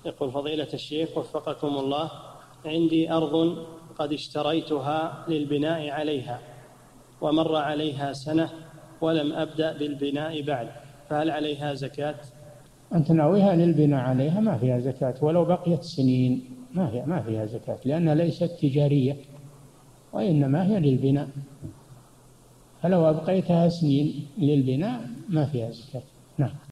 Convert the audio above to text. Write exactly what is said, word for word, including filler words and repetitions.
يقول فضيلة الشيخ وفقكم الله، عندي أرض قد اشتريتها للبناء عليها ومر عليها سنة ولم أبدأ بالبناء بعد، فهل عليها زكاة؟ أنت ناويها للبناء عليها ما فيها زكاة، ولو بقيت سنين ما فيها ما فيها زكاة، لأنها ليست تجارية وإنما هي للبناء، فلو أبقيتها سنين للبناء ما فيها زكاة. نعم.